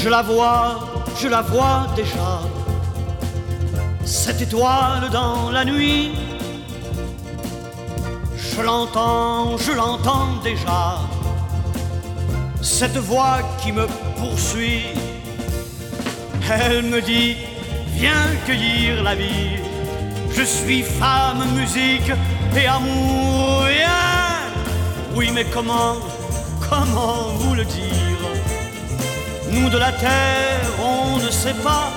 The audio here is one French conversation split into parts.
Je la vois déjà, cette étoile dans la nuit. Je l'entends déjà, cette voix qui me poursuit. Elle me dit, viens cueillir la vie. Je suis femme, musique et amour, viens. Oui, mais comment vous le dire? Nous de la terre, on ne sait pas,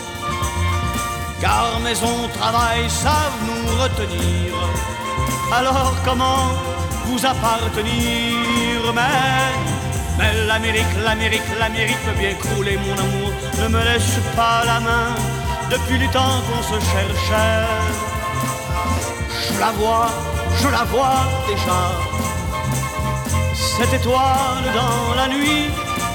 car maison, travail savent nous retenir. Alors comment vous appartenir? Mais l'Amérique peut bien crouler mon amour. Ne me laisse pas la main, depuis le temps qu'on se cherchait. Je la vois déjà, cette étoile dans la nuit.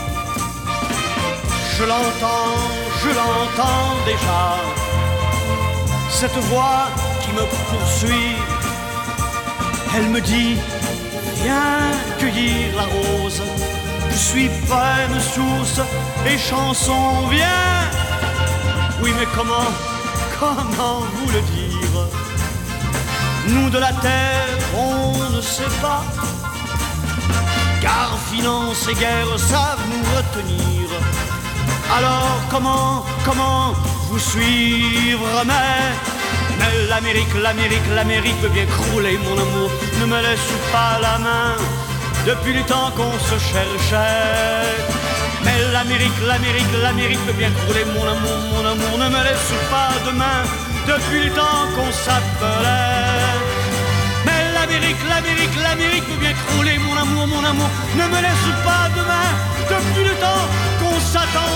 Je l'entends déjà, cette voix qui me poursuit. Elle me dit, viens cueillir la rose. Je suis poème, source et chanson, viens. Oui, mais comment vous le dire? Nous de la terre, on ne sait pas, car finance et guerre savent nous retenir. Alors comment vous suivre? Mais l'Amérique peut bien crouler mon amour. Ne me laisse pas la main, depuis le temps qu'on se cherchait. Mais l'Amérique peut bien crouler mon amour. Ne me laisse pas de main, depuis le temps qu'on s'appelait. Mais l'Amérique peut bien crouler mon amour. Ne me laisse pas de main, depuis le temps qu'on s'attendait.